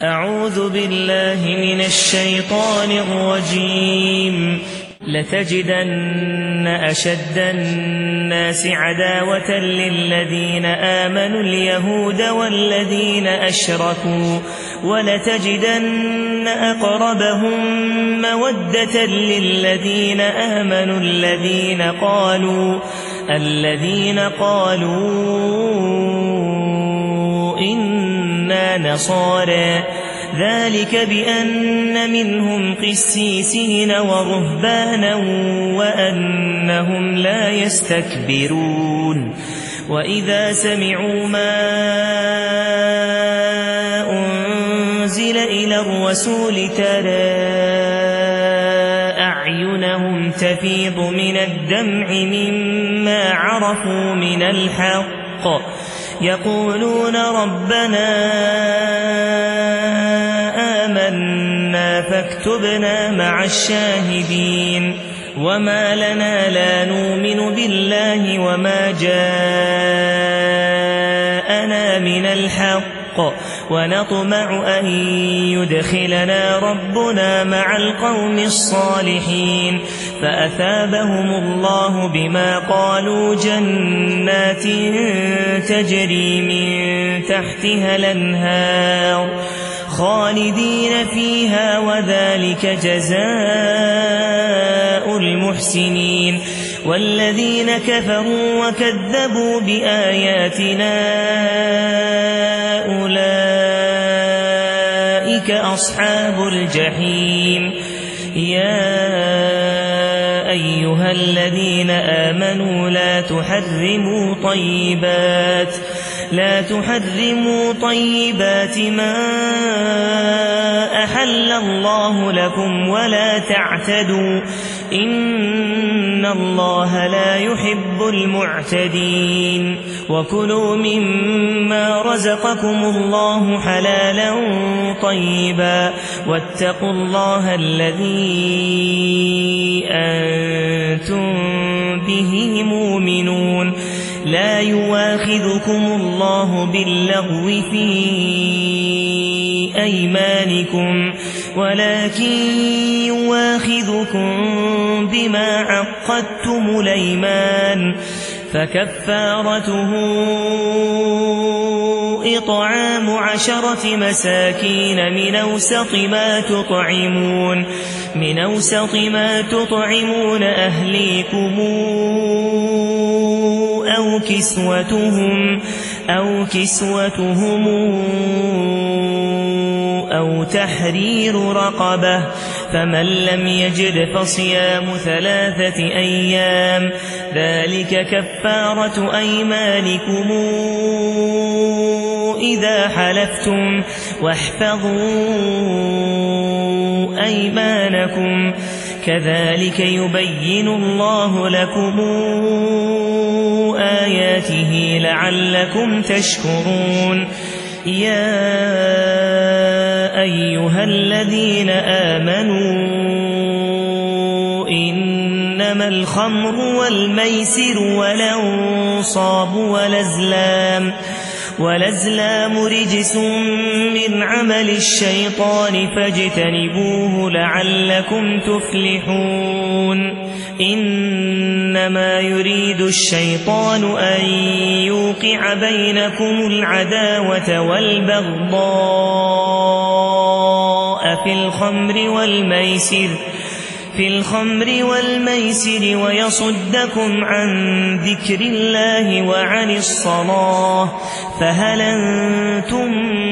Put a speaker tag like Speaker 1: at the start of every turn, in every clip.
Speaker 1: أعوذ بالله من الشيطان الرجيم. لتجدن أشد الناس عداوة للذين آمنوا اليهود والذين أشركوا ولتجدن أقربهم مودة للذين آمنوا الذين قالوا إنا نصارى ذلك بأن منهم قسيسين ورهبانا وأنهم لا يستكبرون. وإذا سمعوا ما أنزل إلى الرسول ترى أعينهم تفيض من الدمع مما عرفوا من الحق يقولون ربنا آمنا فاكتبنا مع الشاهدين. وما لنا لا نؤمن بالله وما جاءنا من الحق ونطمع أن يدخلنا ربنا مع القوم الصالحين. فأثابهم الله بما قالوا جنات تجري من تحتها الأنهار خالدين فيها وذلك جزاء المحسنين. والذين كفروا وكذبوا بآياتنا أولئك أصحاب الجحيم. يا أيها الذين آمنوا لا تحرموا طيبات ما أحل الله لكم ولا تعتدوا إن الله لا يحب المعتدين. وكلوا مما رزقكم الله حلالا طيبا واتقوا الله الذي أنتم به مؤمنون. لا يواخذكم الله باللغو في أيمانكم ولكن يواخذكم بما عقدتم الأيمان. فكفارته إطعام 10 مساكين من أوسط ما تطعمون أهليكم أو كسوتهم أو تحرير رقبة. فمن لم يجد فصيام 3 أيام ذلك كفارة أيمانكم إذا حلفتم واحفظوا أيمانكم كذلك يبين الله لكم آياته لعلكم تشكرون. يا أيها الذين آمنوا إنما الخمر والميسر والأنصاب والأزلام رجس من عمل الشيطان فاجتنبوه لعلكم تفلحون. إنما يريد الشيطان أن يوقع بينكم العداوة والبغضاء في الخمر والميسر ويصدكم عن ذكر الله وعن الصلاة فهل أنتم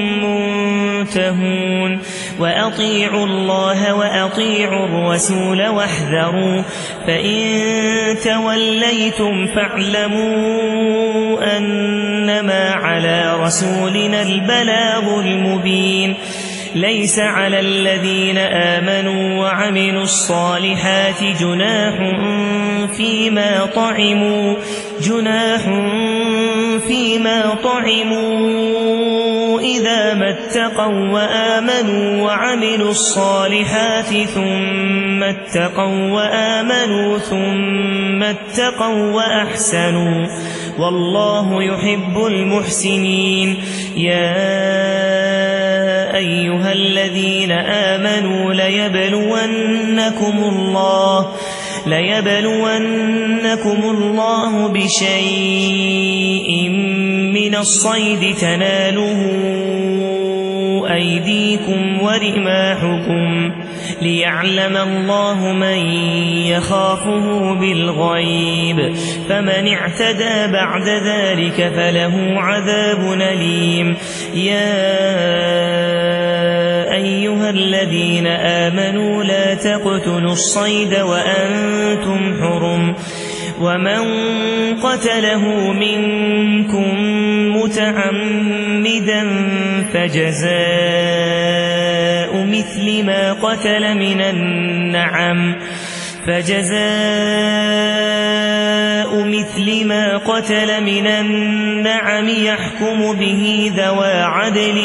Speaker 1: منتهون. وأطيعوا الله وأطيعوا الرسول واحذروا فإن توليتم فاعلموا أنما على رسولنا البلاغ المبين. ليس على الذين آمنوا وعملوا الصالحات جناح فيما طعموا إذا ما اتقوا وآمنوا وعملوا الصالحات ثم اتقوا وأحسنوا والله يحب المحسنين. يا أيها الذين آمنوا ليبلونكم الله بشيء من الصيد تناله أيديكم ورماحكم ليعلم الله من يخافه بالغيب فمن اعتدى بعد ذلك فله عذاب أليم يا أيها الذين آمنوا لا تقتلوا الصيد وأنتم حرم ومن قتله منكم متعمدا فجزاء مثل ما قتل من النعم يحكم به ذوى عدل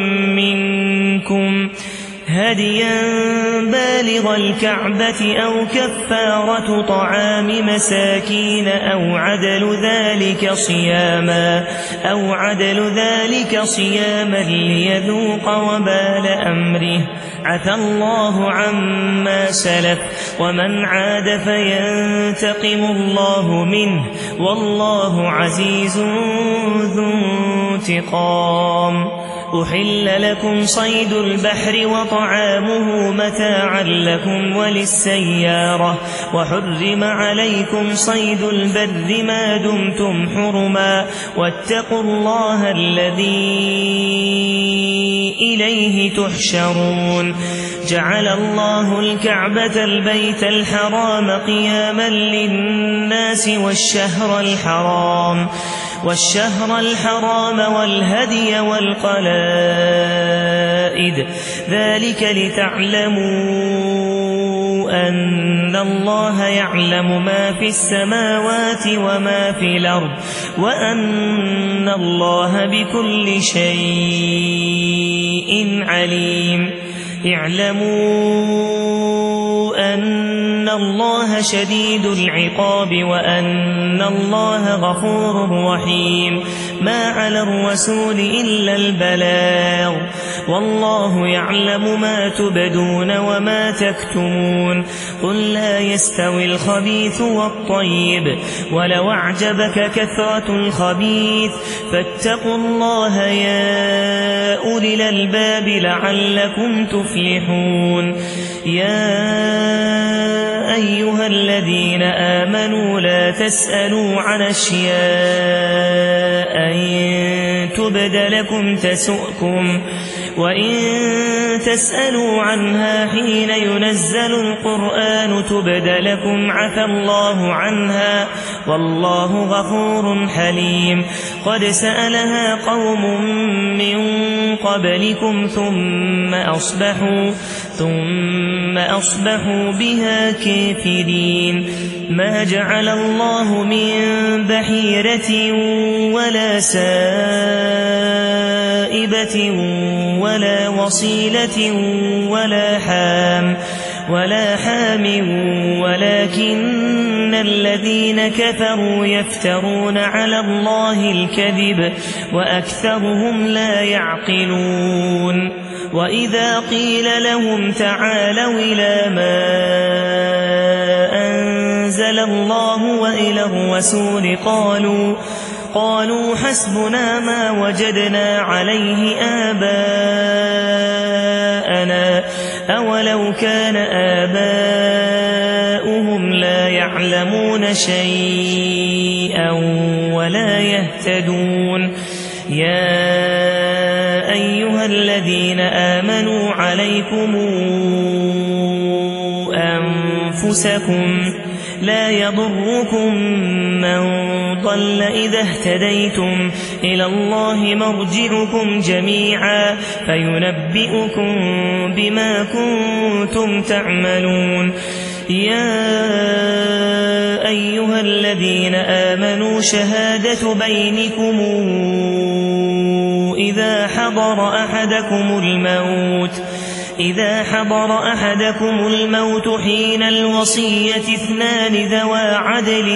Speaker 1: منكم هديا بالغ الكعبة أو كفارة طعام مساكين أو عدل ذلك صياما ليذوق وبال أمره عفى الله عما سلف ومن عاد فينتقم الله منه والله عزيز ذو انتقام أحل لكم صيد البحر وطعامه متاعا لكم وللسيارة وحرم عليكم صيد البر ما دمتم حرما واتقوا الله الذي إليه تحشرون جعل الله الكعبة البيت الحرام قياما للناس والشهر الحرام والهدي والقلائد ذلك لتعلموا أن الله يعلم ما في السماوات وما في الأرض وأن الله بكل شيء عليم اعلموا أن الله شديد العقاب وأن الله غفور رحيم ما على الرسول إلا البلاغ والله يعلم ما تبدون وما تكتمون قل لا يستوي الخبيث والطيب ولو أعجبك كثرة الخبيث فاتقوا الله يا أولي الألباب لعلكم تفلحون يا أيها الذين آمنوا لا تسألوا عن أشياء إن تبد لكم تسؤكم وإن تسألوا عنها حين ينزل القرآن تبد لكم عفى الله عنها والله غفور حليم قد سألها قوم من قبلكم ثم أصبحوا بها كافرين ما جعل الله من بحيرة ولا سائبة ولا وصيلة ولا حام ولكن الذين كفروا يفترون على الله الكذب وأكثرهم لا يعقلون وإذا قيل لهم تعالوا إلى ما أنزل الله وإلى الرسول قالوا حسبنا ما وجدنا عليه آباءنا أولو كان آباؤهم لا يعلمون شيئا ولا يهتدون يا أيها الذين آمنوا عليكم أنفسكم لا يضركم من ضل إذا اهتديتم إلى الله مرجعكم جميعا فينبئكم بما كنتم تعملون يا أيها الذين آمنوا شهادة بينكم إذا حضر أحدكم الموت حين الوصية اثنان ذوى عدل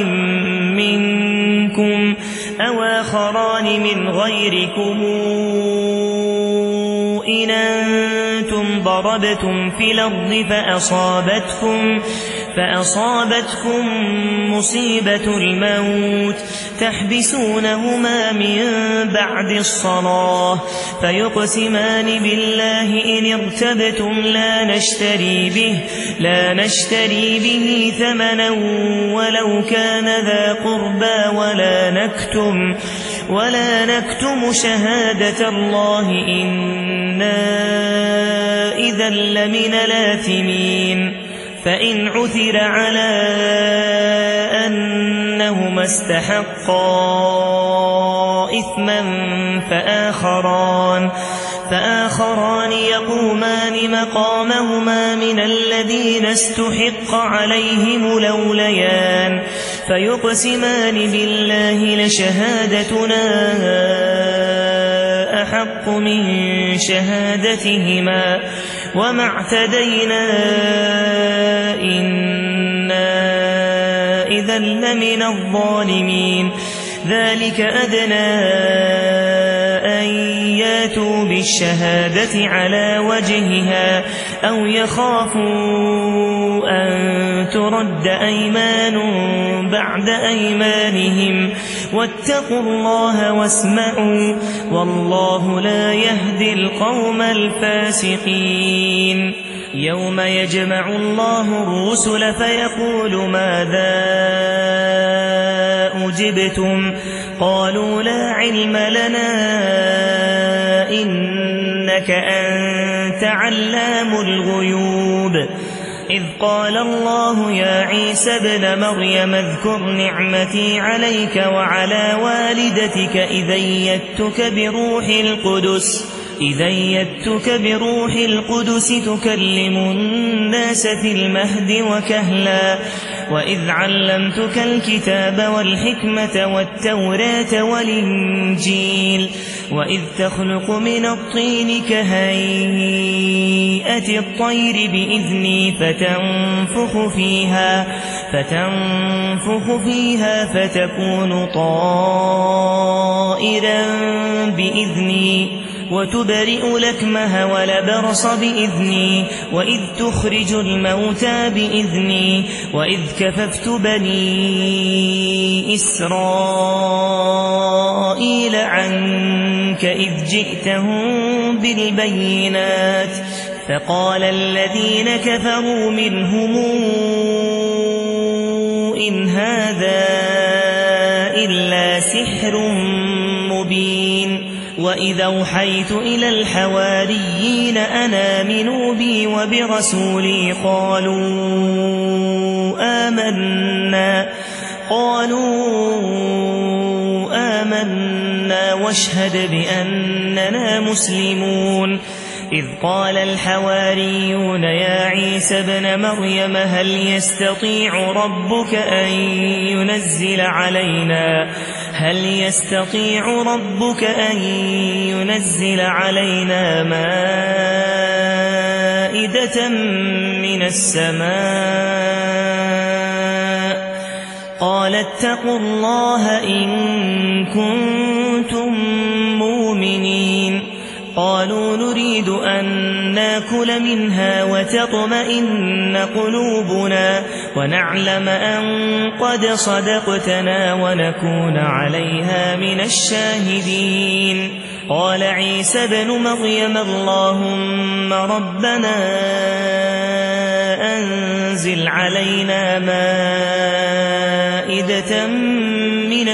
Speaker 1: منكم أو آخران من غيركم إن أنتم ضربتم في الأرض فأصابتكم مصيبة الموت تحبسونهما من بعد الصلاة فيقسمان بالله إن ارتبتم لا نشتري به ثمنا ولو كان ذا قربى ولا نكتم شهادة الله إنا إذا لمن الآثمين فإن عثر على أنهما استحقا إثما فآخران يقومان مقامهما من الذين استحق عليهم الأوليان فيقسمان بالله لشهادتنا أحق من شهادتهما وما اعتدينا إنا إذا لمن الظالمين ذلك أدنى أن ياتوا بالشهادة على وجهها أو يخافوا أن ترد أيمان بعد أيمانهم واتقوا الله واسمعوا والله لا يهدي القوم الفاسقين يوم يجمع الله الرسل فيقول ماذا أجبتم قالوا لا علم لنا إنك أنت علام الغيوب إذ قال الله يا عيسى ابن مريم اذكر نعمتي عليك وعلى والدتك إذ أيدتك بروح القدس تكلم الناس في المهد وكهلا وإذ علمتك الكتاب والحكمة والتوراة والإنجيل وإذ تخلق من الطين كهيئة الطير بإذني فتنفخ فيها فتكون طائرا بإذني وتبرئ لكمه ولبرص بإذني وإذ تخرج الموتى بإذني وإذ كففت بني إسرائيل عنك إذ جئتهم بالبينات فقال الذين كفروا منهم إن هذا إلا سحر مبين وإذا أوحيت إلى الحواريين أن آمنوا بي وبرسولي قالوا آمنا واشهد بأننا مسلمون إذ قال الحواريون يا عيسى ابن مريم هل يستطيع ربك أن ينزل علينا مائدة من السماء قال اتقوا الله إن كنتم مؤمنين قالوا نريد أن ناكل منها وتطمئن قلوبنا ونعلم أن قد صدقتنا ونكون عليها من الشاهدين قال عيسى ابن مريم اللهم ربنا أنزل علينا مائدة من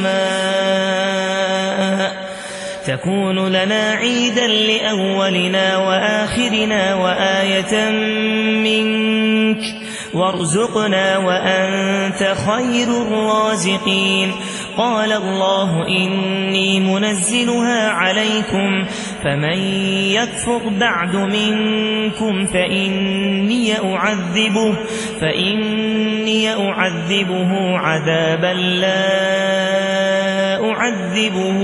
Speaker 1: السماء تكون لنا عيدا لأولنا وآخرنا وآية منك وارزقنا وأنت خير الرازقين قال الله إني منزلها عليكم فمن يكفر بعد منكم فإني أعذبه عذابا لا أعذبه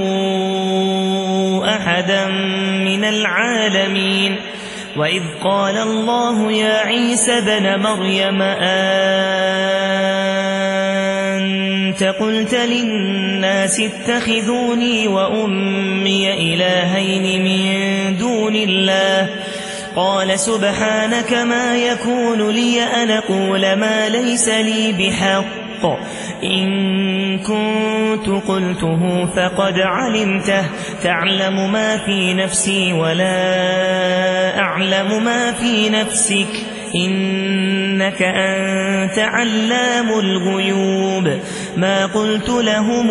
Speaker 1: أحدا من العالمين وإذ قال الله يا عيسى ابن مريم أنت قلت للناس اتخذوني وأمي إلهين من دون الله قال سبحانك ما يكون لي أن أقول ما ليس لي بحق إن كنت قلته فقد علمته تعلم ما في نفسي ولا أعلم ما في نفسك إنك أنت علام الغيوب ما قلت لهم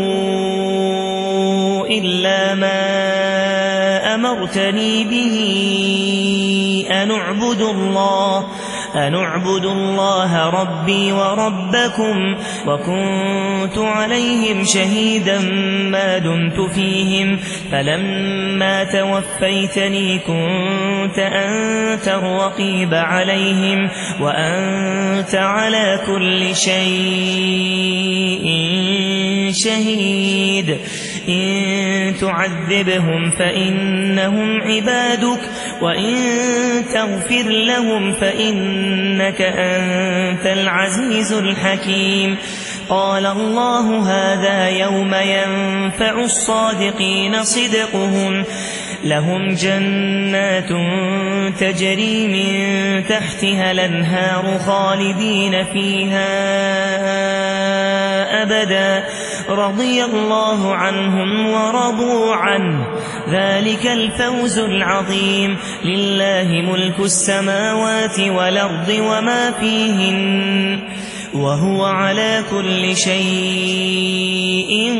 Speaker 1: إلا ما أمرتني به أن أعبد الله ربي وربكم وكنت عليهم شهيدا ما دمت فيهم فلما توفيتني كنت أنت الرقيب عليهم وأنت على كل شيء شهيد إن تعذبهم فإنهم عبادك وإن تغفر لهم فإنك أنت العزيز الحكيم قال الله هذا يوم ينفع الصادقين صدقهم لهم جنات تجري من تحتها الأنهار خالدين فيها أبدا رضي الله عنهم ورضوا عنه ذلك الفوز العظيم لله ملك السماوات والأرض وما فيهن وهو على كل شيء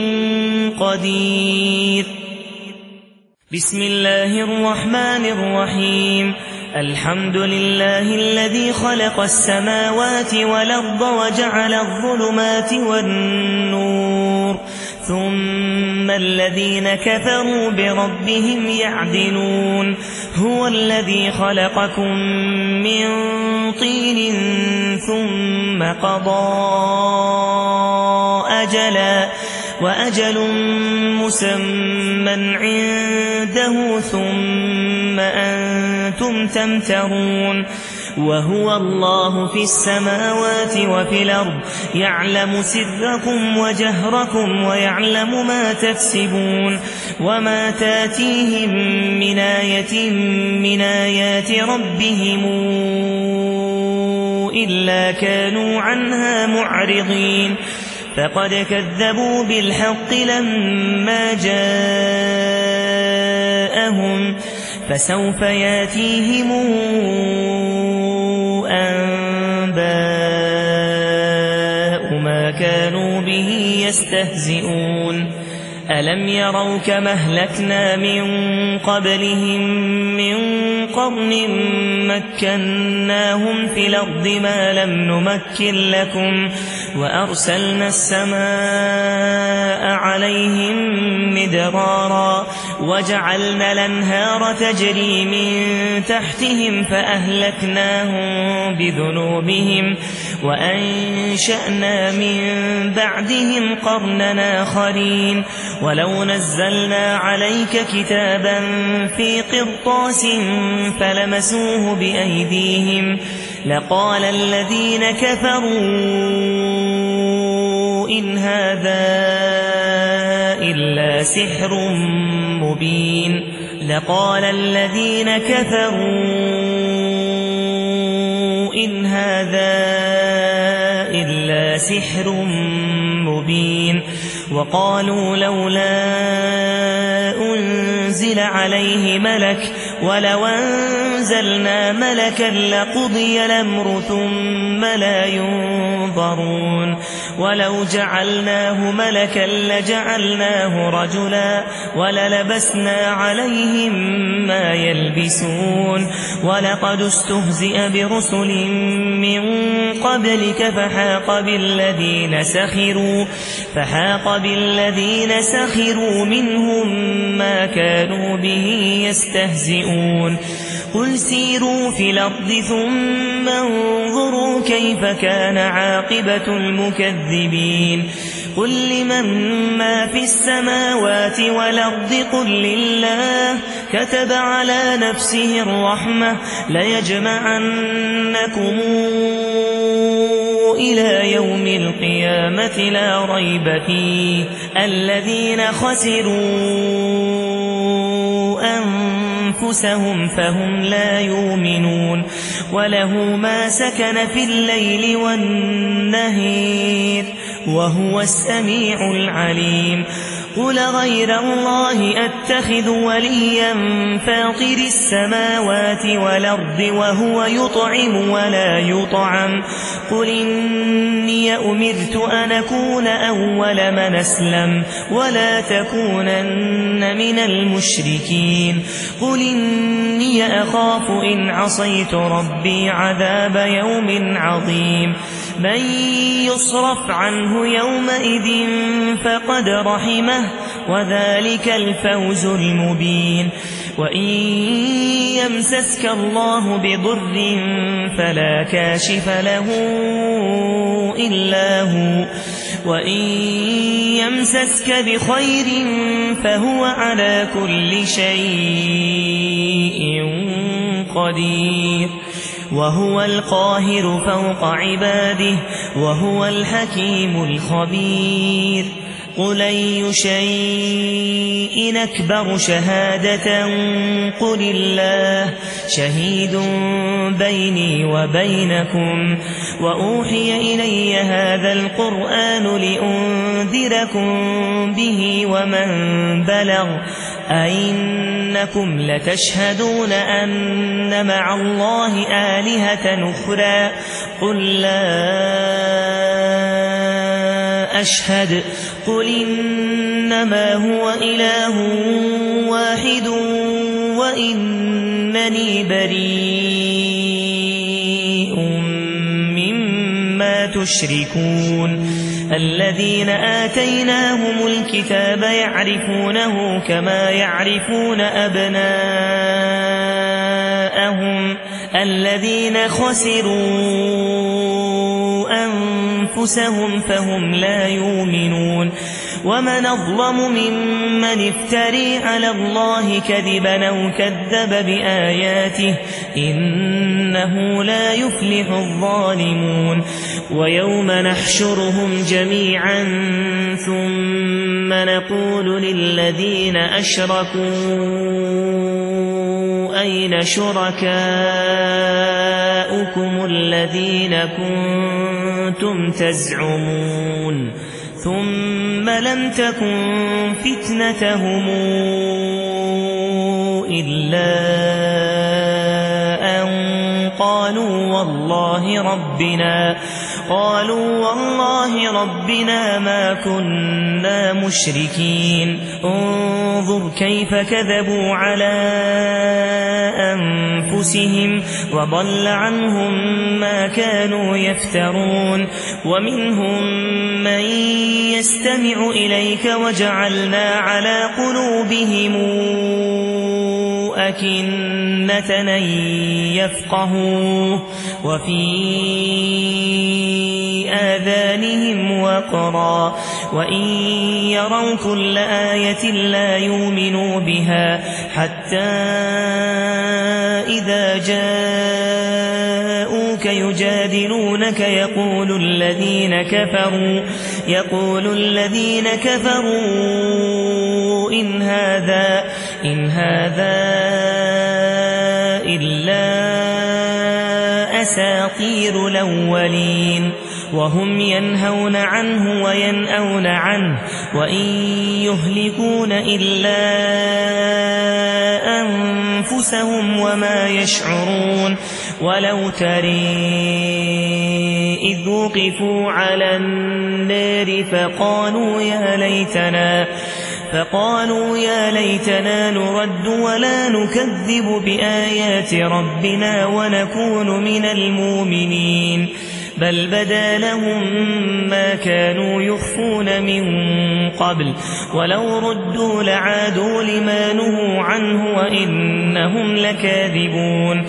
Speaker 1: قدير بسم الله الرحمن الرحيم الحمد لله الذي خلق السماوات والأرض وجعل الظلمات والنور ثم الذين كفروا بربهم يعدلون هو الذي خلقكم من طين ثم قضى أجلا وأجل مسمى عنده ثم أنتم تمترون وهو الله في السماوات وفي الأرض يعلم سركم وجهركم ويعلم ما تكسبون وما تاتيهم من آية من آيات ربهم إلا كانوا عنها معرضين فقد كذبوا بالحق لما جاءهم فسوف ياتيهم أنباء ما كانوا به يستهزئون ألم يروا كما أهلكنا من قبلهم من قرن مكناهم في الأرض ما لم نمكن لكم وأرسلنا السماء عليهم مدرارا وجعلنا الأنهار تجري من تحتهم فأهلكناهم بذنوبهم وأنشأنا من بعدهم قرنا آخرين ولو نزلنا عليك كتابا في قرطاس فلمسوه بأيديهم لقال الذين كفروا إن هذا إلا سحر مبين لقال الذين كفروا إن هذا إلا سحر مبين وقالوا لولا أنزل عليه ملك ولو أنزلنا ملكا لقضي الأمر ثم لا ينظرون ولو جعلناه ملكا لجعلناه رجلا وللبسنا عليهم ما يلبسون ولقد استهزئ برسل من قبلك فحاق بالذين سخروا منهم ما كانوا به يستهزئون قل سيروا في الأرض ثم انظروا كيف كان عاقبة المكذبين قل لمن ما في السماوات والأرض قل لله كتب على نفسه الرحمة ليجمعنكم إلى يوم القيامة لا ريب فيه الذين خسروا أنفسهم فهم لا يؤمنون وله ما سكن في الليل والنهار وهو السميع العليم قل غير الله أتخذ وليا فاطر السماوات والأرض وهو يطعم ولا يطعم قل إني أمرت أن أكون أول من أسلم ولا تكونن من المشركين قل إني أخاف إن عصيت ربي عذاب يوم عظيم من يصرف عنه يومئذ فقد رحمه وذلك الفوز المبين وإن يمسسك الله بضر فلا كاشف له إلا هو وإن يمسسك بخير فهو على كل شيء قدير وهو القاهر فوق عباده وهو الحكيم الخبير قل أي شيء أكبر شهادة قل الله شهيد بيني وبينكم وأوحي إلي هذا القرآن لأنذركم به ومن بلغ أئنكم لتشهدون أن مع الله آلهة أخرى قل لا أشهد قل إنما هو إله واحد وإنني بريء مما تشركون الذين آتيناهم الكتاب يعرفونه كما يعرفون أبناءهم الذين خسروا أنفسهم فهم لا يؤمنون ومن أظلم ممن افتري على الله كذبا أو كذب بآياته إنه لا يفلح الظالمون ويوم نحشرهم جميعا ثم نقول للذين أشركوا أين شركاؤكم الذين كنتم تزعمون ثم لم تكن فتنتهم إلا أن قالوا والله ربنا ما كنا مشركين انظر كيف كذبوا على أنفسهم وضل عنهم ما كانوا يفترون ومنهم من يستمع إليك وجعلنا على قلوبهم أكنة أن يفقهوه وفي آذانهم وقرا وإن يروا كل آية لا يؤمنوا بها حتى إذا جاءوك يجادلونك يقول الذين كفروا إن هذا إلا أساطير الأولين وهم ينهون عنه وينأون عنه وإن يهلكون إلا أنفسهم وما يشعرون ولو ترى إذ وقفوا على النار فقالوا يا ليتنا نرد ولا نكذب بآيات ربنا ونكون من المؤمنين بل بدا لهم ما كانوا يخفون من قبل ولو ردوا لعادوا لما نهوا عنه وإنهم لكاذبون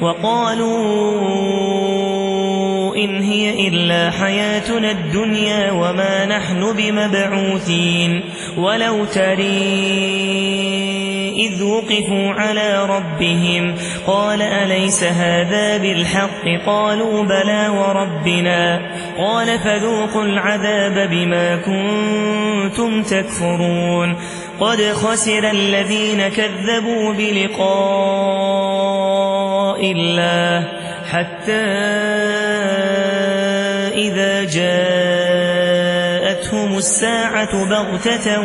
Speaker 1: وقالوا إن هي إلا حياتنا الدنيا وما نحن بمبعوثين ولو ترى إذ وقفوا على ربهم قال أليس هذا بالحق قالوا بلى وربنا قال فذوقوا العذاب بما كنتم تكفرون قد خسر الذين كذبوا بلقاء الله حتى إذا جاءتهم الساعة بغتة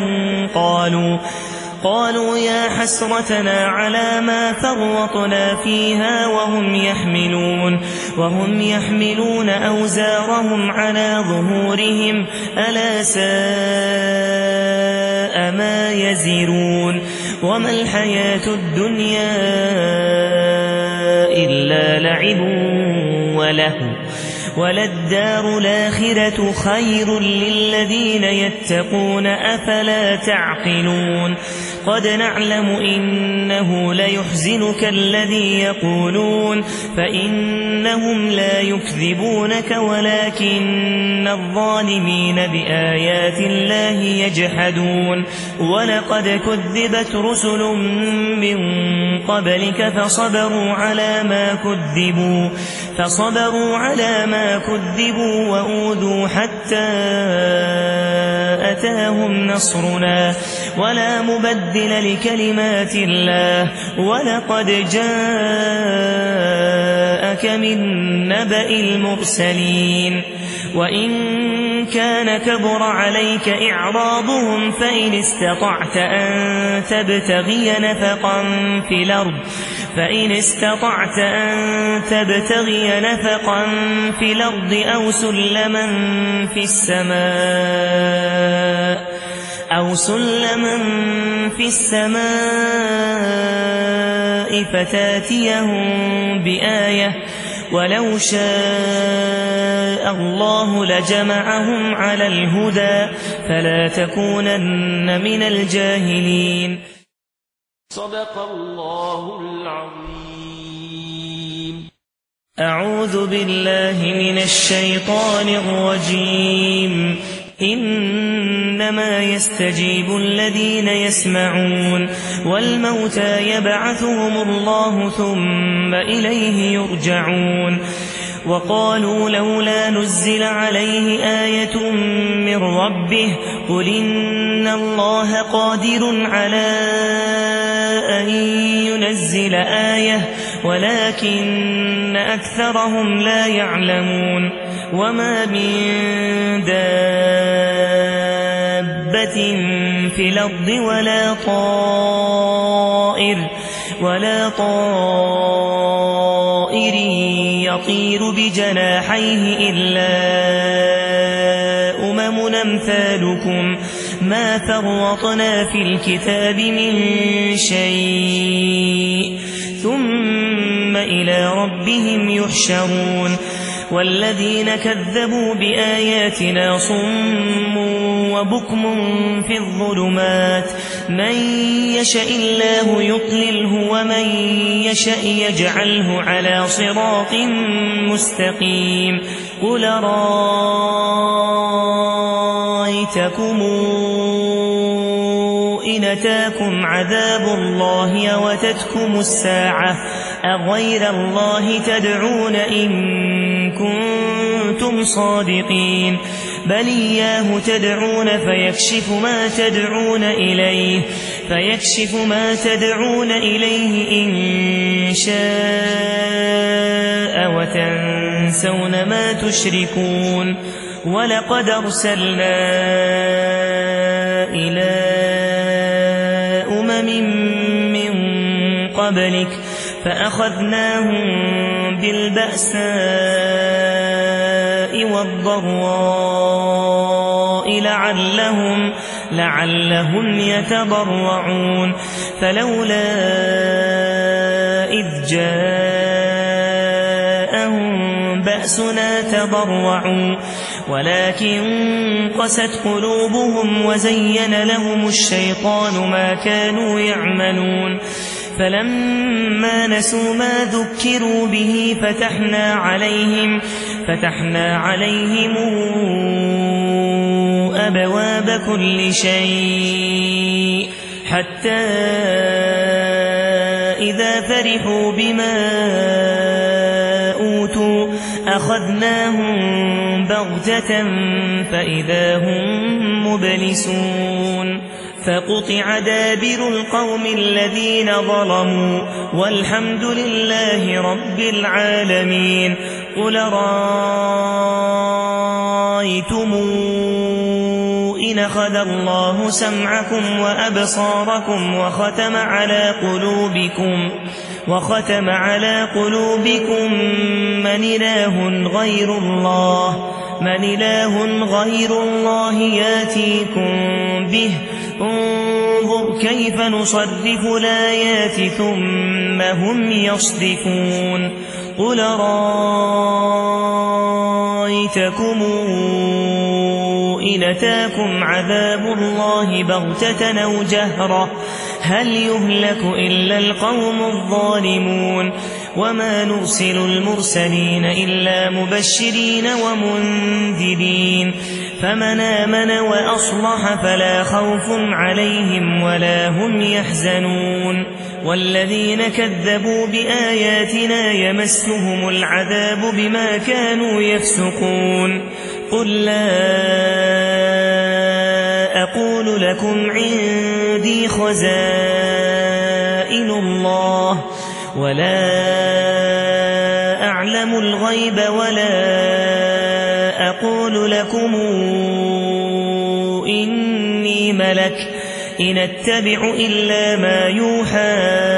Speaker 1: قالوا يا حسرتنا على ما فرطنا فيها وهم يحملون أوزارهم على ظهورهم ألا ساء ما يزرون وما الحياة الدنيا إلا لعب وله وللدار الآخرة خير للذين يتقون أفلا تعقلون قد نعلم إنه ليحزنك الذي يقولون فإنهم لا يكذبونك ولكن الظالمين بآيات الله يجحدون ولقد كذبت رسل من قبلك فصبروا على ما كذبوا وأوذوا حتى أتاهم نصرنا ولا مبدل لكلمات الله ولقد جاءك من نبأ المرسلين وإن كان كبر عليك إعراضهم فإن استطعت أن تبتغي نفقا في الأرض أو سلما في السماء فتاتيهم بآية ولو شاء الله لجمعهم على الهدى فلا تكونن من الجاهلين.
Speaker 2: صدق الله العظيم.
Speaker 1: أعوذ بالله من الشيطان الرجيم. إنما يستجيب الذين يسمعون والموتى يبعثهم الله ثم إليه يرجعون وقالوا لولا نزل عليه آية من ربه قل إن الله قادر على أن ينزل آية ولكن أكثرهم لا يعلمون وما من دابة في الأرض ولا طائر يطير بجناحيه إلا أمثالكم ما فرطنا في الكتاب من شيء ثم إلى ربهم يحشرون والذين كذبوا بآياتنا صم وبكم في الظلمات من يشاء الله يضلله ومن يشاء يجعله على صراط مستقيم قل رأيتكم إن أتاكم عذاب الله وتتكم الساعة أغير الله تدعون إن كنتم صادقين بل إياه تدعون فيكشف ما تدعون إليه إن شاء وتنسون ما تشركون ولقد أرسلنا إلى من قبلك فأخذناهم بالبأساء والضراء لعلهم يتضرعون فلولا إذ جاءهم بأسنا تضرعوا ولكن قست قلوبهم وزين لهم الشيطان ما كانوا يعملون فلما نسوا ما ذكروا به فتحنا عليهم أبواب كل شيء حتى إذا فرحوا بما أوتوا أخذناهم بغتة فإذا هم مبلسون فقطع دابر القوم الذين ظلموا والحمد لله رب العالمين. قل رأيتم إن أخذ الله سمعكم وأبصاركم وختم على قلوبكم من إله غير الله ياتيكم به انظر كيف نصرف الآيات ثم هم يصدفون. قل رأيتكم إن أتاكم عذاب الله بغتة أو جهرة هل يهلك إلا القوم الظالمون. وما نرسل المرسلين إلا مبشرين ومنذرين فمن آمن وأصلح فلا خوف عليهم ولا هم يحزنون. والذين كذبوا بآياتنا يمسهم العذاب بما كانوا يفسقون. قل لا أقول لكم عندي خزائن الله ولا أعلم الغيب ولا أقول لكم إني ملك إن أتبع إلا ما يوحى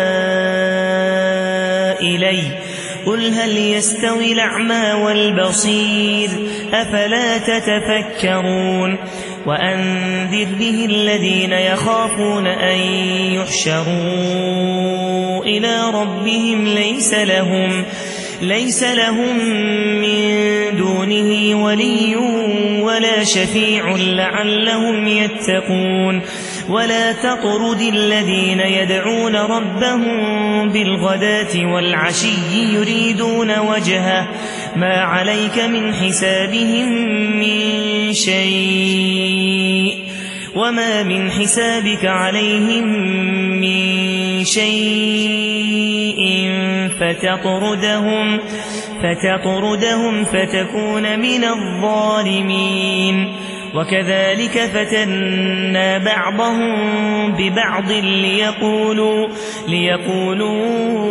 Speaker 1: إلي. قل هل يستوي الأعمى والبصير أفلا تتفكرون. وأنذر به الذين يخافون أن يحشروا إلى ربهم ليس لهم من دونه ولي ولا شفيع لعلهم يتقون. ولا تطرد الذين يدعون ربهم بالغداة والعشي يريدون وجهه ما عليك من حسابهم من شيء وما من حسابك عليهم من شيء فتطردهم فتكون من الظالمين. وكذلك فتنا بعضهم ببعض ليقولوا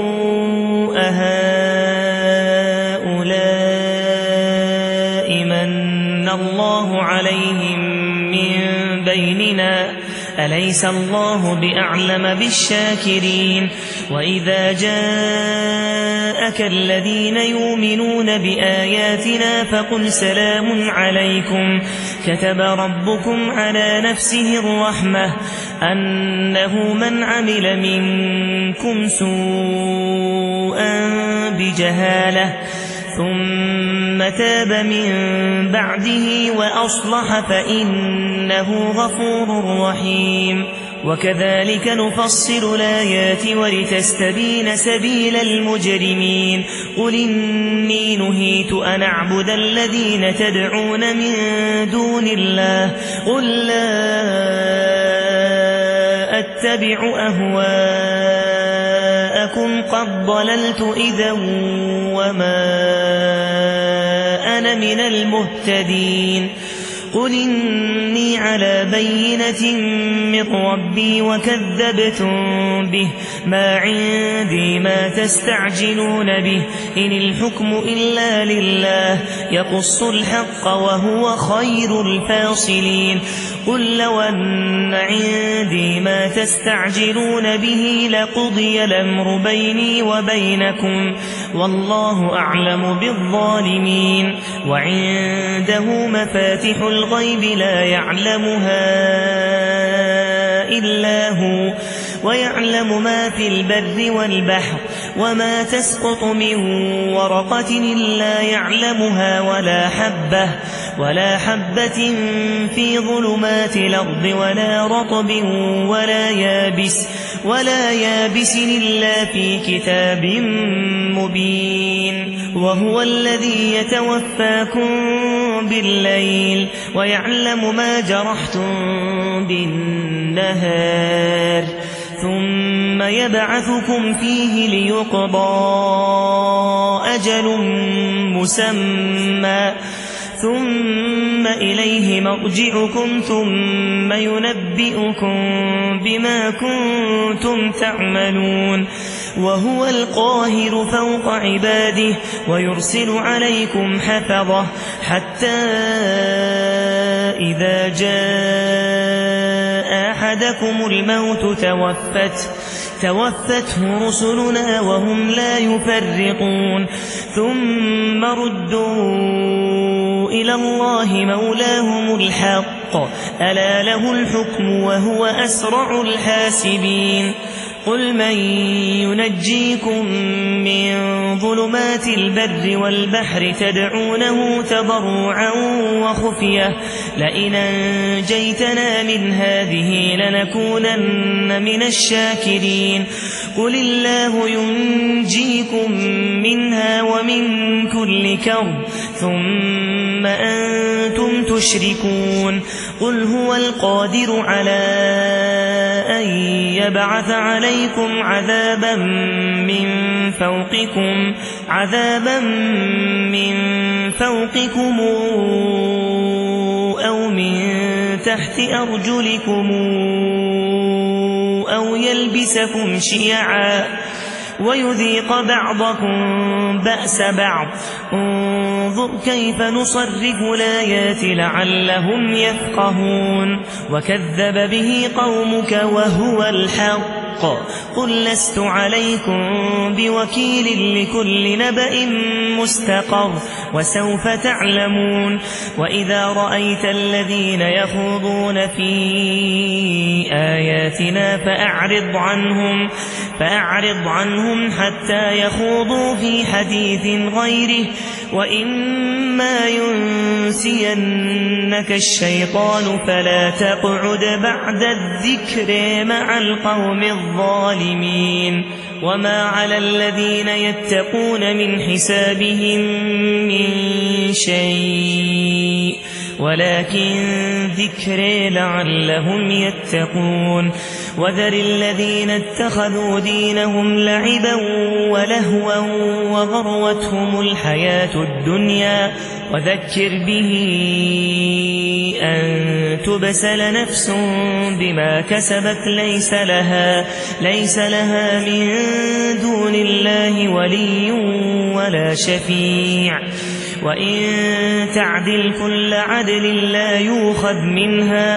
Speaker 1: أهؤلاء من الله عليهم من بيننا أليس الله بأعلم بالشاكرين. وإذا جاءك الذين يؤمنون بآياتنا فقل سلام عليكم كتب ربكم على نفسه الرحمة أنه من عمل منكم سوءا بجهالة ثم تاب من بعده وأصلح فإنه غفور رحيم. وكذلك نفصل الآيات ولتستبين سبيل المجرمين. قل إني نهيت أن أعبد الذين تدعون من دون الله قل لا أتبع أهواءكم قد ضللت إذا وما أنا من المهتدين. قل إني على بينة من ربي وكذبتم به ما عندي ما تستعجلون به إن الحكم إلا لله يقص الحق وهو خير الفاصلين. قل لو أن عندي ما تستعجلون به لقضي الأمر بيني وبينكم والله أعلم بالظالمين. وعنده مفاتح الغيب لا يعلمها إلا هو ويعلم ما في البر والبحر وما تسقط من ورقة إلا يعلمها ولا حبة في ظلمات الأرض ولا رطب ولا يابس إلا في كتاب مبين. وهو الذي يتوفاكم بالليل ويعلم ما جرحتم بالنهار ثم يبعثكم فيه ليقضى أجل مسمى ثم إليه مرجعكم ثم ينبئكم بما كنتم تعملون وهو القاهر فوق عباده ويرسل عليكم حفظه حتى إذا جاء أحدكم الموت توفته رسلنا وهم لا يفرقون ثم ردوا إلى الله مولاهم الحق ألا له الحكم وهو أسرع الحاسبين قل من ينجيكم من ظلمات البر والبحر تدعونه تضرعا وخفية لئن أنجيتنا من هذه لنكونن من الشاكرين قل الله ينجيكم منها ومن كل كرب ثم أنتم تشركون قل هو القادر على أن يبعث عليكم عذابا من فوقكم أو من تحت أرجلكم أو يلبسكم شيعا ويذيق بعضكم بأس بعض انظر كيف نصرف الآيات لعلهم يفقهون وكذب به قومك وهو الحق قل لست عليكم بوكيل لكل نبأ مستقر وسوف تعلمون وإذا رأيت الذين يخوضون في آياتنا فأعرض عنهم حتى يخوضوا في حديث غيره وإما ينسينك الشيطان فلا تقعد بعد الذكر مع القوم الظالمين وما على الذين يتقون من حسابهم من شيء ولكن ذكر لعلهم يتقون وذر الذين اتخذوا دينهم لعبا ولهوا وغروتهم الحياة الدنيا وذكر به أن تبسل نفس بما كسبت ليس لها من دون الله ولي ولا شفيع وإن تعدل كل عدل لا يؤخذ منها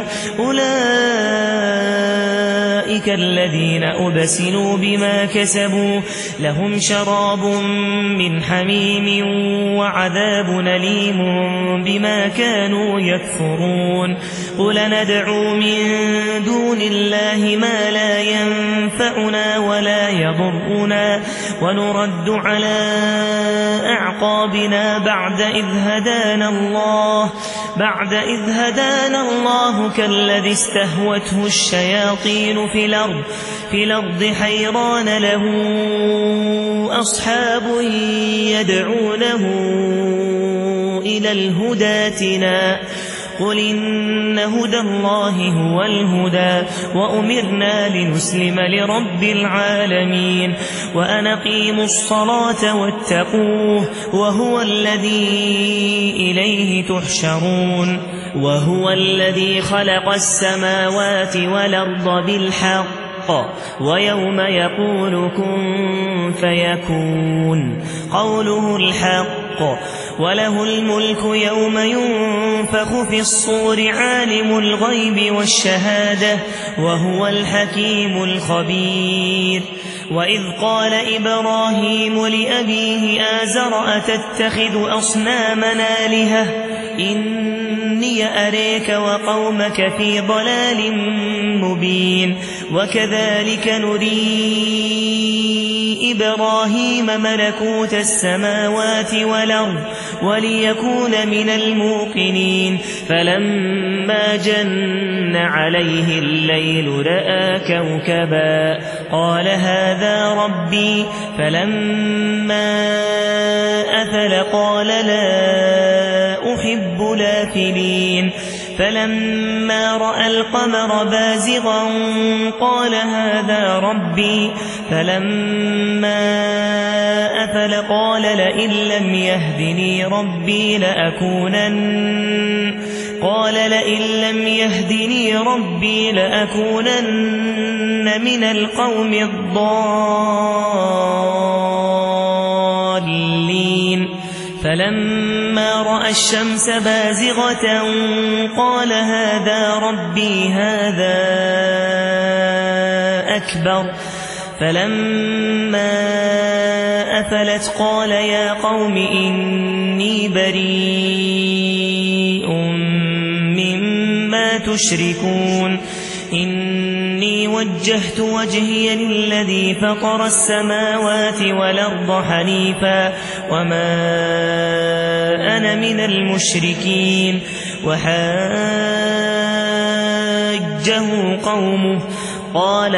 Speaker 1: أولئك الذين أبسلوا بما كسبوا لهم شراب من حميم وعذاب أليم بما كانوا يكفرون قل ندعو من دون الله ما لا ينفعنا ولا يضرنا ونرد على أعقابنا بعد إذ هدانا الله كالذي استهوته الشياطين في الأرض حيران له أصحاب يدعونه إلى الهدى ائتنا قل إن هدى الله هو الهدى وأمرنا لنسلم لرب العالمين وأن أقيموا الصلاة واتقوه وهو الذي إليه تحشرون وهو الذي خلق السماوات والأرض بالحق ويوم يقول كن فيكون قوله الحق وله الملك يوم ينفخ في الصور عالم الغيب والشهادة وهو الحكيم الخبير وإذ قال إبراهيم لأبيه آزر أتتخذ أصنامنا آلهة إني أريك وقومك في ضلال مبين وكذلك نري إبراهيم ملكوت السماوات والأرض وليكون من الموقنين فلما جن عليه الليل رأى كوكبا قال هذا ربي فلما أفل قال لا يحب الآفلين فلما رأى القمر بازغا قال هذا ربي فلما أفل قال لئن لم يهدني ربي لأكونن من القوم الضالين فلما رأى الشمس بازغة قال هذا ربي هذا أكبر فلما أفلت قال يا قوم إني بريء مما تشركون إني وجهت وجهي للذي فطر السماوات والأرض حنيفا وما أنا من المشركين وحاجه قومه قال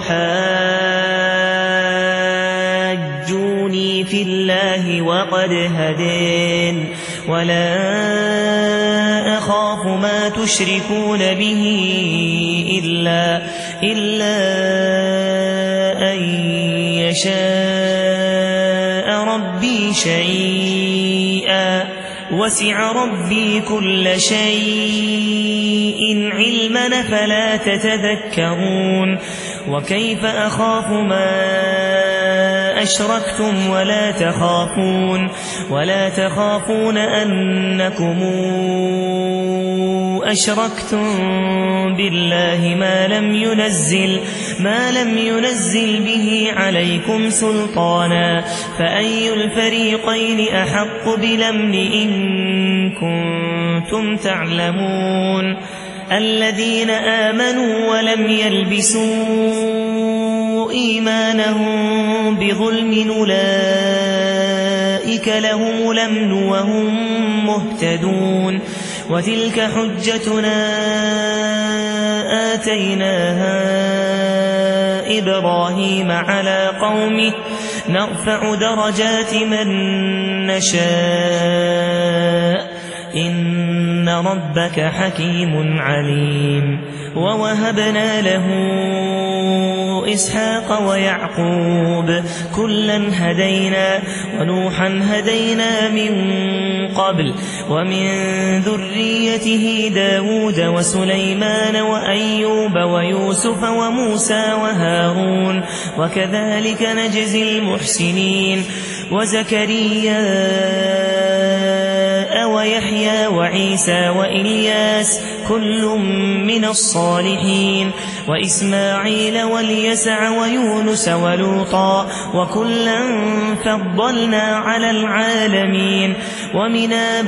Speaker 1: أتحاجوني في الله وقد هدين ولا أخاف ما تشركون به إلا أن يشاء ربي شيئا وسع ربي كل شيء علما فلا تتذكرون وكيف أخاف ما أشركتم ولا تخافون أنكم أشركتم بالله ما لم ينزل به عليكم سلطانا فأي الفريقين أحق بالأمن إن كنتم تعلمون الذين آمنوا ولم يلبسوا إيمانهم بظلم أولئك لهم الأمن وهم مهتدون وتلك حجتنا آتيناها إبراهيم على قومه نرفع درجات من نشاء إن ربك حكيم عليم ووهبنا له إسحاق ويعقوب كلا هدينا ونوحا هدينا من قبل ومن ذريته داود وسليمان وأيوب ويوسف وموسى وهارون وكذلك نجزي المحسنين وزكريا ويحيى وعيسى وإلياس كل من الصالحين وإسماعيل واليسع ويونس ولوطا وكلا فضلنا على العالمين ومن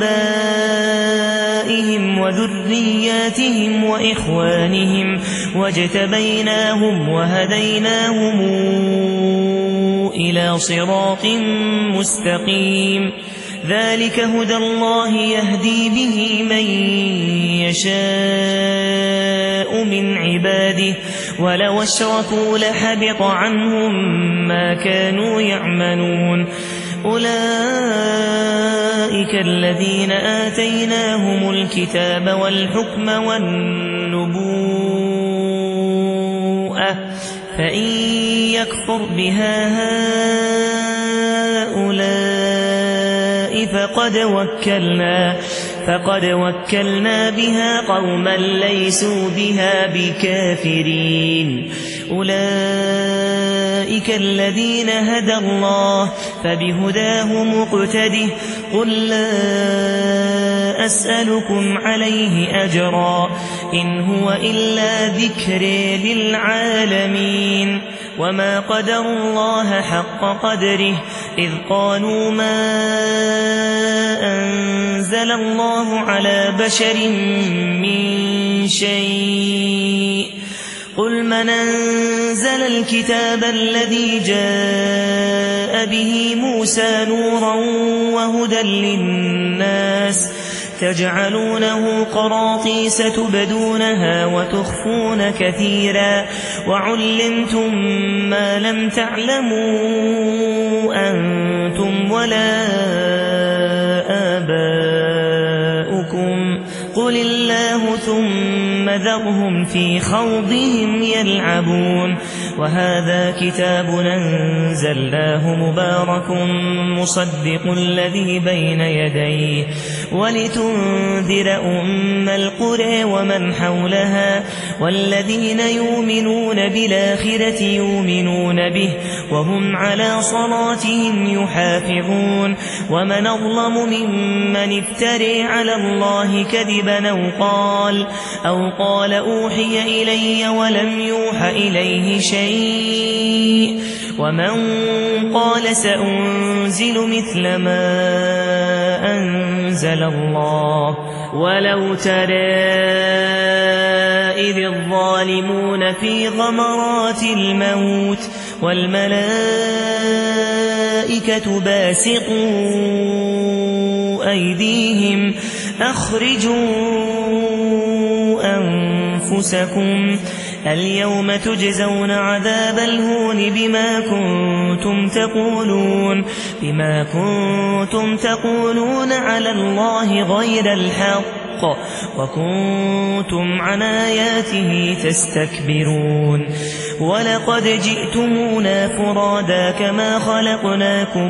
Speaker 1: آبائهم وذرياتهم وإخوانهم واجتبيناهم وهديناهم إلى صراط مستقيم ذلك هدى الله يهدي به من يشاء من عباده ولو اشركوا لحبط عنهم ما كانوا يعملون أولئك الذين آتيناهم الكتاب والحكم والنبوءة فإن يكفر بها هؤلاء فقد وكلنا بها قوما ليسوا بها بكافرين أولئك الذين هدى الله فبهداه مقتده قل لا أسألكم عليه أجرا إن هو إلا ذكر للعالمين وما قدر الله حق قدره إذ قالوا ما أنزل الله على بشر من شيء قل من أنزل الكتاب الذي جاء به موسى نورا وهدى للناس تجعلونه قراطيس تبدونها وتخفون كثيرا وعلمتم ما لم تعلموا أنتم ولا قل الله ثم ذرهم في خوضهم يلعبون وهذا كتاب أنزلناه مبارك مصدق الذي بين يديه ولتنذر أم القرى ومن حولها والذين يؤمنون بالآخرة يؤمنون به وهم على صلاتهم يحافظون ومن أظلم ممن افترى على الله كذبا أو قال أوحي إلي ولم يوح إليه شيء ومن قال سأنزل مثل ما أنزل الله ولو ترى إذ الظالمون في غمرات الموت والملائكة باسطوا أيديهم أخرجوا أنفسكم اليوم تجزون عذاب الهون بما كنتم تقولون على الله غير الحق وكنتم عن آياته تستكبرون ولقد جئتمونا فرادا كما خلقناكم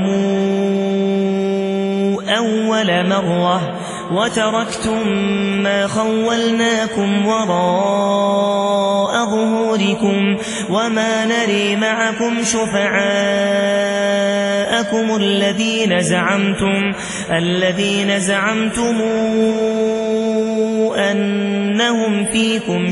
Speaker 1: أول مرة وتركتم ما خولناكم وراء ظهوركم وما نري معكم شفعاءكم الذين زعمتم أنهم فيكم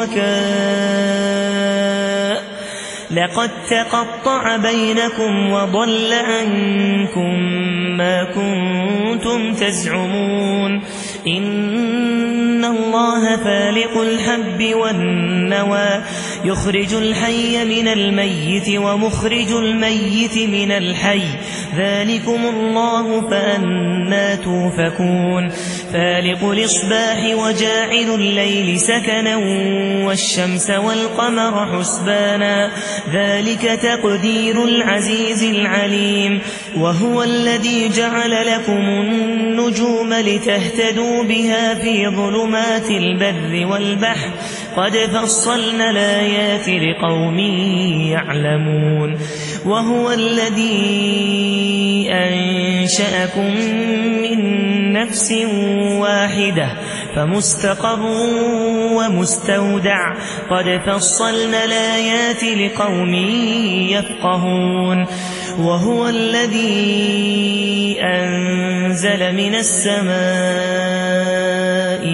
Speaker 1: شركاء لقد تقطع بينكم وضل عنكم ما كنتم تزعمون إن الله فالق الحب والنوى يخرج الحي من الميت ومخرج الميت من الحي ذلكم الله فأنى توفكون فالق الإصباح وجاعل الليل سكنا والشمس والقمر حسبانا ذلك تقدير العزيز العليم وهو الذي جعل لكم النجوم لتهتدوا بها في ظلمات البر والبحر قد فصلنا الآيات لقوم يعلمون وهو الذي أنشأكم من نفس واحدة فمستقر ومستودع قد فصلنا الآيات لقوم يفقهون وهو الذي أنزل من السماء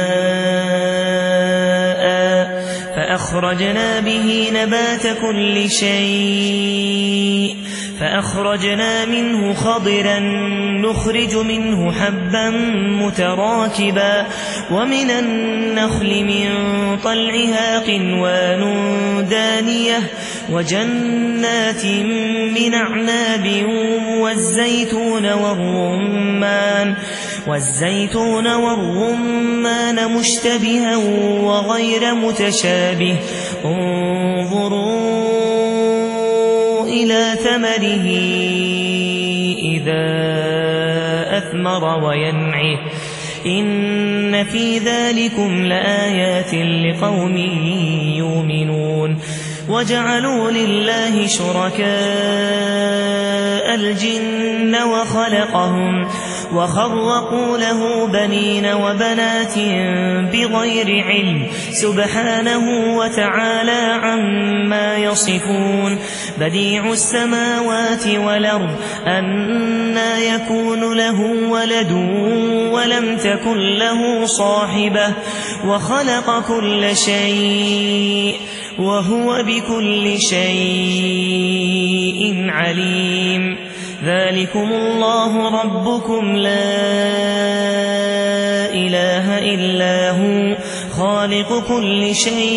Speaker 1: ماء فأخرجنا به نبات كل شيء فأخرجنا منه خضرا نخرج منه حبا متراكبا ومن النخل من طلعها قنوان دانية وجنات من أعناب والزيتون والرمان مشتبها وغير متشابه انظروا إلى ثمره إذا أثمر وينعه إن في ذلكم لآيات لقوم يؤمنون وجعلوا لله شركاء الجن وخلقهم وخرقوا له بنين وبنات بغير علم سبحانه وتعالى عما يصفون بديع السماوات والأرض أنى يكون له ولد ولم تكن له صاحبة وخلق كل شيء وهو بكل شيء عليم ذلكم الله ربكم لا إله إلا هو خالق كل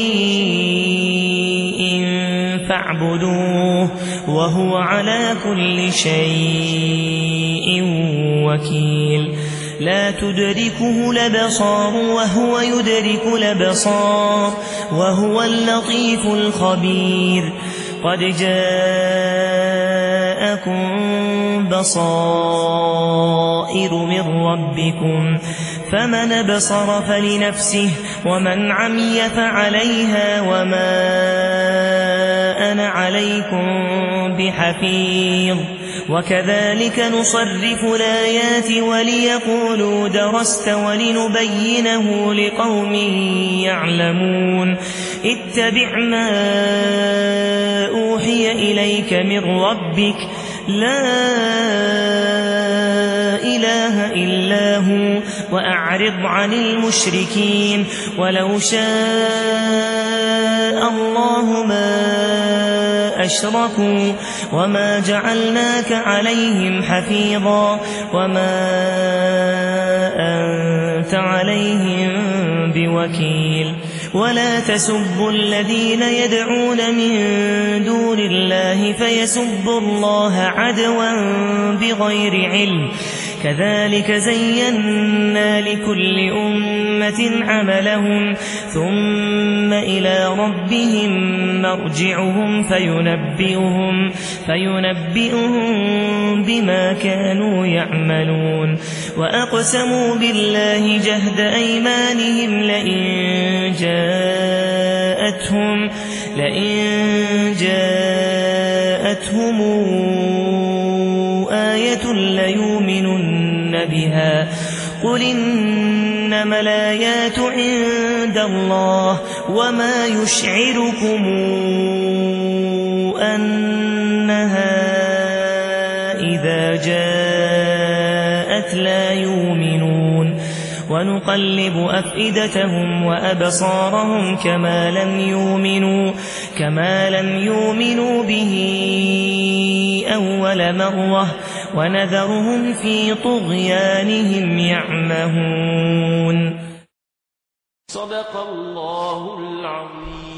Speaker 1: شيء فاعبدوه وهو على كل شيء وكيل لا تدركه الأبصار وهو يدرك الأبصار وهو اللطيف الخبير قد جاءكم بصائر من ربكم فمن ابصر فلنفسه ومن عمي فعليها وما أنا عليكم بحفيظ وكذلك نصرف الآيات وليقولوا درست ولنبينه لقوم يعلمون اتبع ما أوحي إليك من ربك لا إله إلا هو وأعرض عن المشركين ولو شاء الله ما أشركوا وما جعلناك عليهم حفيظا وما أنت عليهم بوكيل ولا تسبوا الذين يدعون من دون الله فيسبوا الله عدوا بغير علم كذلك زينا لكل أمة عملهم ثم إلى ربهم مرجعهم فينبئهم بما كانوا يعملون وأقسموا بالله جهد أيمانهم لئن جاءتهم آية ليؤمنن بها قل إنما الآيات عند الله وما يشعركم أنها إذا جاءت لا يؤمنون ونقلب أفئدتهم وأبصارهم كما لم يؤمنوا به أول مرة ونذرهم في طغيانهم يعمهون
Speaker 2: صدق الله العظيم.